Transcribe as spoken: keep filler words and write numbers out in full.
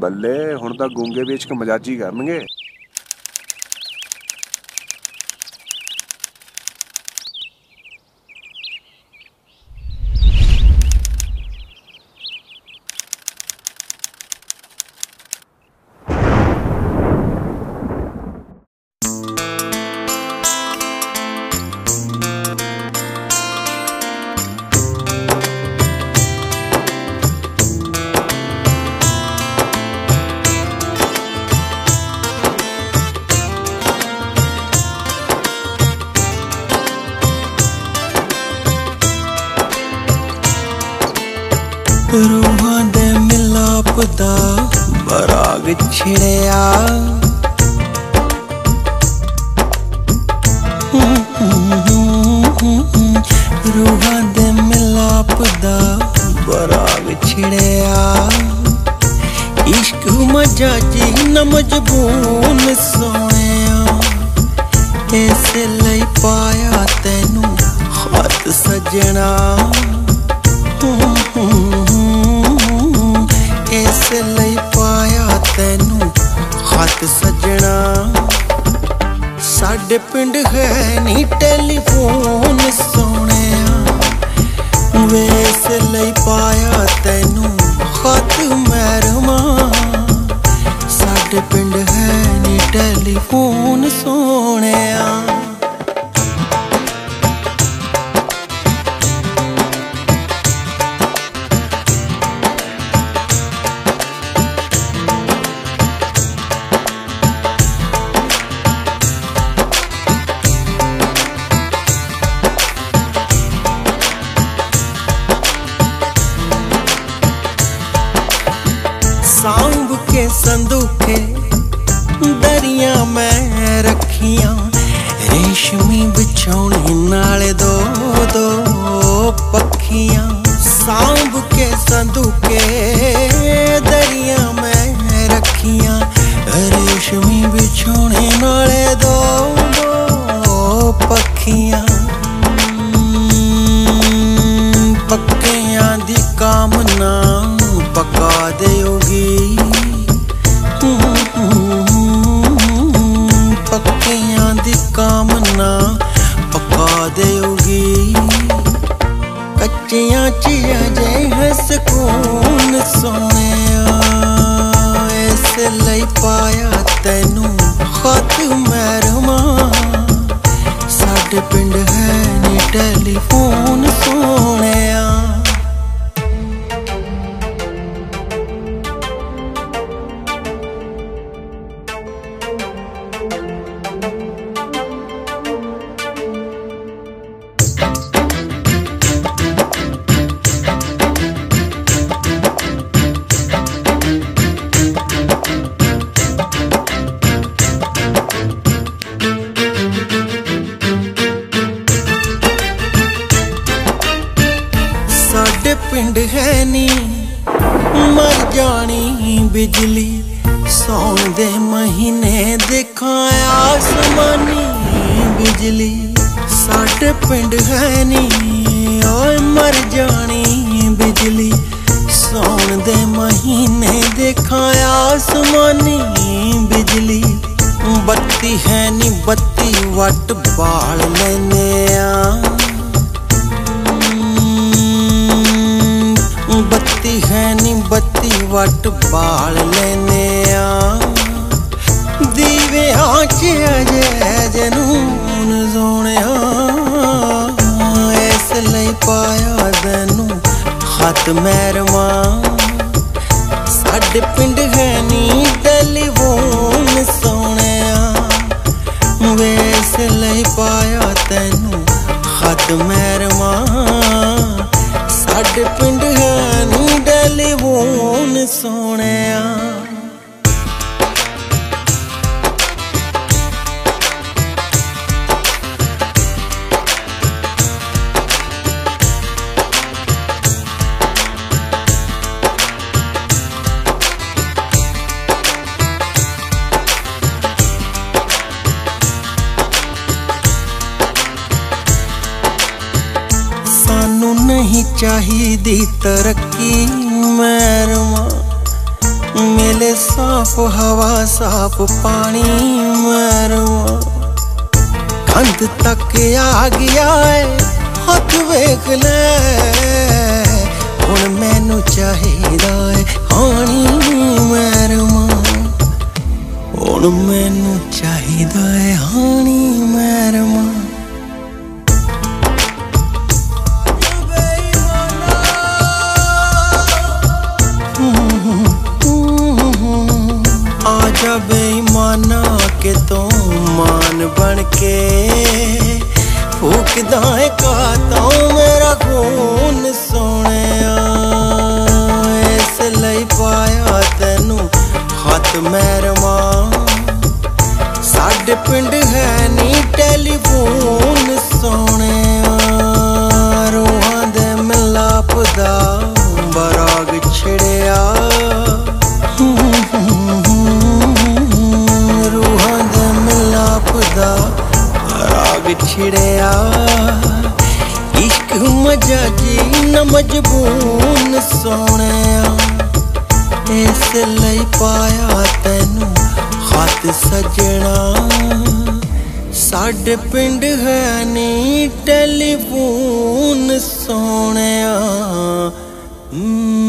बल्ले हुण तां गूंगे भी इश्क मजाजी करनगे। रूहां दे मिलाप दा बराग छिड़िया, रूहां दे मिलाप दा बराग छिड़िया। इश्क मजाजी न मजबून सोनिया, इस लई पाया तैनू खत सजना। इस लई पाया तैनू खत सजना। साडे पिंड है नी टेलीफोन सोनिया, वे इस लई पाया तैनू खत मैरमा। साडे पिंड है नी टेलीफोन सोनिया। सांभ के संदूखे दरिया मैं रखियां, रेशमी बिछौनी नाले दो दो पखियां। सांभ के संदूखे दरिया मैं रखियां, रेशमी बिछौनी नाले दो दो पखियां। पक्कियां दी कामना पका देओगी, पक्कियां दी कामना पका देओगी। कच्चियां चिया जे है सुकून सोनिया, इस लई पाया तैनू खत मैरमा। साडे पिंड है नी टेलीफोन सोनिया। साडे पिंड है नी मर जानी बिजली, सौन दे महीने देखा आसमानी बिजली। साडे पिंड है नी ओए मर जानी बिजली, सौन दे महीने देखा आसमानी बिजली। बत्ती है नी बत्ती वट बाल लेने आ, बत्ती है नी बत्ती वट बाल लेने आ। दीवे च अजे जनून सोनिया, इस लई पाया तैनू खत मैरमा। साडे पिंड है नी टेलीफोन सोनिया, वे इस लई पाया तैनू खत मैरमा। साडे पिंड है नी टेलीफोन सोनिया। नहीं चाहिदी तरक्की मैरमा, मिले साफ हवा साफ पानी मरवा कंध तक आ गया है हथ वेख ले हुण मैनू चाहिदा है हानी मरवा हुण मैनू चाहिदा है हानी मरवा आजा बेईमाना के तो मान बन के फूकदा है काता मेरा खून सोने इस लई पाया तेनू हथ मैरमा साडे पिंड है नी टेलीफोन सोने रूहां दे मिलाप दा बराग छिड़िया राग छिड़िया इश्क मजाजी न मजबून सोने इस लई पाया तेनू हथ सजना साडे पिंड है नी टेलीफोन सोने।